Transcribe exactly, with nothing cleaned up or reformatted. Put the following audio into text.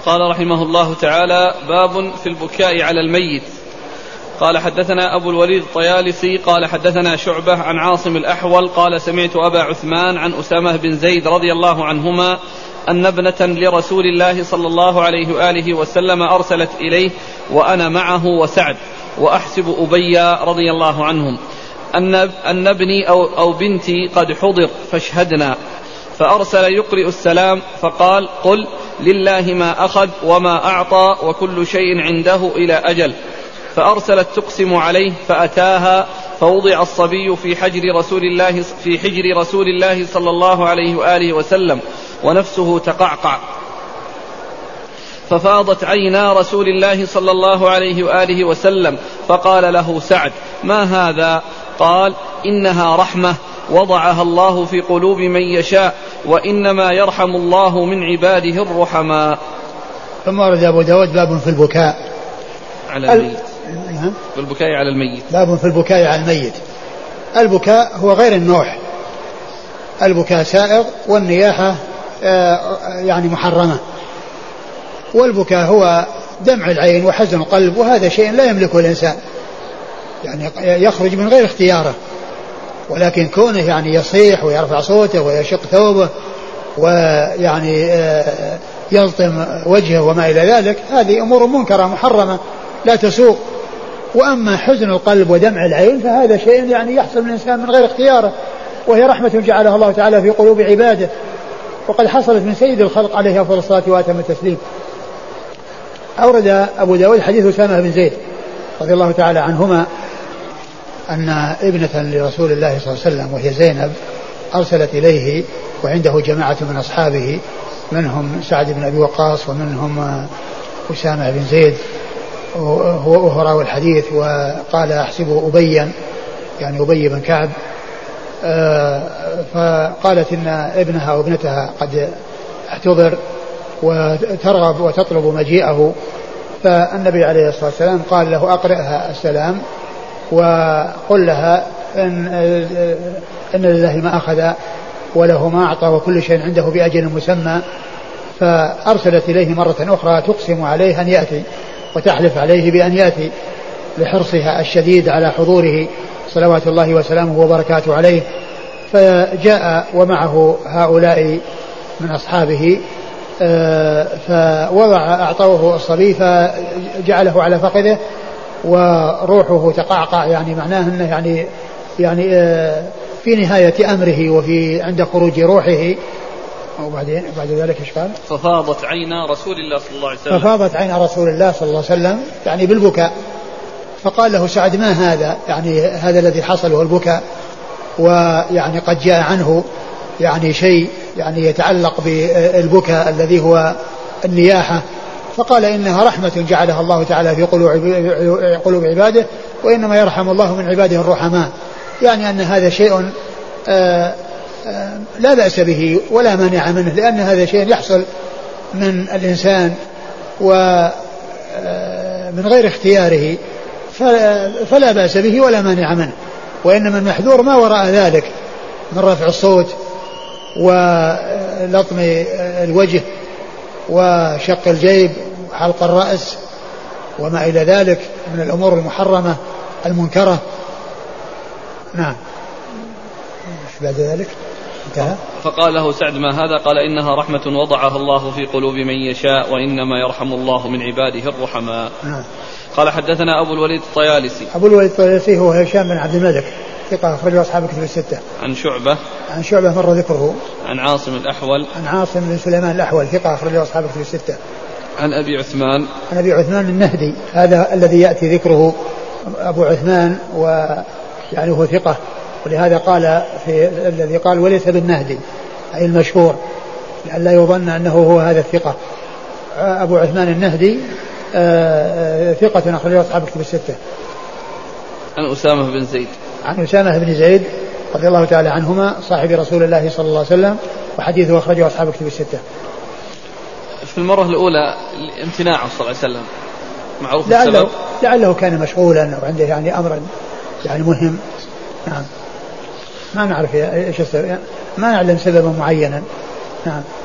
قال رحمه الله تعالى: باب في البكاء على الميت. قال حدثنا أبو الوليد الطيالسي قال حدثنا شعبة عن عاصم الأحول قال سمعت أبا عثمان عن أسامة بن زيد رضي الله عنهما أن ابنة لرسول الله صلى الله عليه وآله وسلم أرسلت إليه وأنا معه وسعد وأحسب أبي رضي الله عنهم أن, أن ابني أو, أو بنتي قد حضر فاشهدنا، فأرسل يقرئ السلام فقال: قل لله ما أخذ وما أعطى وكل شيء عنده إلى أجل. فأرسلت تقسم عليه فأتاها فوضع الصبي في حجر رسول الله في حجر رسول الله صلى الله عليه وآله وسلم ونفسه تقعقع، ففاضت عينا رسول الله صلى الله عليه وآله وسلم، فقال له سعد: ما هذا؟ قال: إنها رحمة وضعها الله في قلوب من يشاء وإنما يرحم الله من عباده الرحماء. ثم ورد أبو داود باب في البكاء على الميت. في البكاء على الميت. باب في البكاء على الميت. البكاء هو غير النوح، البكاء سائغ والنياحة يعني محرمة. والبكاء هو دمع العين وحزن القلب، وهذا شيء لا يملكه الإنسان، يعني يخرج من غير اختياره، ولكن كونه يعني يصيح ويرفع صوته ويشق ثوبه ويعني يلطم وجهه وما إلى ذلك، هذه أمور منكرة محرمة لا تسوق. وأما حزن القلب ودمع العين فهذا شيء يعني يحصل من الإنسان من غير اختياره، وهي رحمة جعلها الله تعالى في قلوب عباده، وقد حصلت من سيد الخلق عليه أفضل الصلاة وأتم التسليم. أورد أبو داود حديث أسامة بن زيد رضي الله تعالى عنهما أن ابنة لرسول الله صلى الله عليه وسلم وهي زينب أرسلت إليه وعنده جماعة من أصحابه، منهم سعد بن أبي وقاص ومنهم أسامة بن زيد وهو راوي الحديث، وقال أحسبه أبيا يعني أبي بن كعب. فقالت إن ابنها وابنتها قد احتضر وترغب وتطلب مجيئه، فالنبي عليه الصلاة والسلام قال له: أقرئها السلام وقل لها إن, إن لله ما أخذ وله ما أعطى وكل شيء عنده بأجل مسمى. فأرسلت إليه مرة أخرى تقسم عليه أن يأتي وتحلف عليه بأن يأتي لحرصها الشديد على حضوره صلوات الله وسلامه وبركاته عليه. فجاء ومعه هؤلاء من أصحابه، فوضع أعطوه الصبي فجعله على فخذه وروحه تقعقع، يعني معناه أنه يعني يعني في نهاية أمره وفي عند خروج روحه. وبعدين بعد ذلك ايش قال؟ ففاضت عين رسول الله صلى الله عليه وسلم ففاضت عين رسول الله صلى الله عليه وسلم يعني بالبكاء. فقال له سعد: ما هذا؟ يعني هذا الذي حصل هو البكاء، ويعني قد جاء عنه يعني شيء يعني يتعلق بالبكاء الذي هو النياحة. فقال: إنها رحمة جعلها الله تعالى في قلوب عباده وإنما يرحم الله من عباده الرحماء، يعني أن هذا شيء آآ آآ لا بأس به ولا مانع منه، لأن هذا شيء يحصل من الإنسان ومن غير اختياره، فلا بأس به ولا مانع منه. وإنما المحذور ما وراء ذلك من رفع الصوت ولطم الوجه وشق الجيب وحلق الرأس وما إلى ذلك من الأمور المحرمة المنكرة. نعم. بعد ذلك انتهى. فقال له سعد: ما هذا؟ قال: إنها رحمة وضعها الله في قلوب من يشاء وإنما يرحم الله من عباده الرحماء. نعم. قال حدثنا أبو الوليد الطيالسي. أبو الوليد الطيالسي هو هشام بن عبد الملك ثقة أخرجه أصحاب الكتب الستة. عن شعبة. عن شعبة مر ذكره. عن عاصم الأحول. عن عاصم بن سليمان الأحول ثقة أخرجه أصحاب الكتب الستة. عن أبي عثمان. عن أبي عثمان النهدي، هذا الذي يأتي ذكره أبو عثمان ويعني هو ثقة، ولهذا قال في الذي قال وليس بالنهدي أي المشهور، لأن لا يظن أنه هو هذا الثقة. أبو عثمان النهدي ثقة أخرجه أصحاب الكتب الستة. عن أسامة بن زيد. عن أسامة بن زيد رضي الله تعالى عنهما صاحب رسول الله صلى الله عليه وسلم، وحديثه أخرجه أصحاب الكتب الستة. في المرة الأولى امتناعه صلى الله عليه وسلم معروف لعله السبب؟ لعله كان مشغولا وعنده يعني أمر يعني مهم. نعم. ما نعرف ايش السبب، ما نعلم سببا معينا. نعم.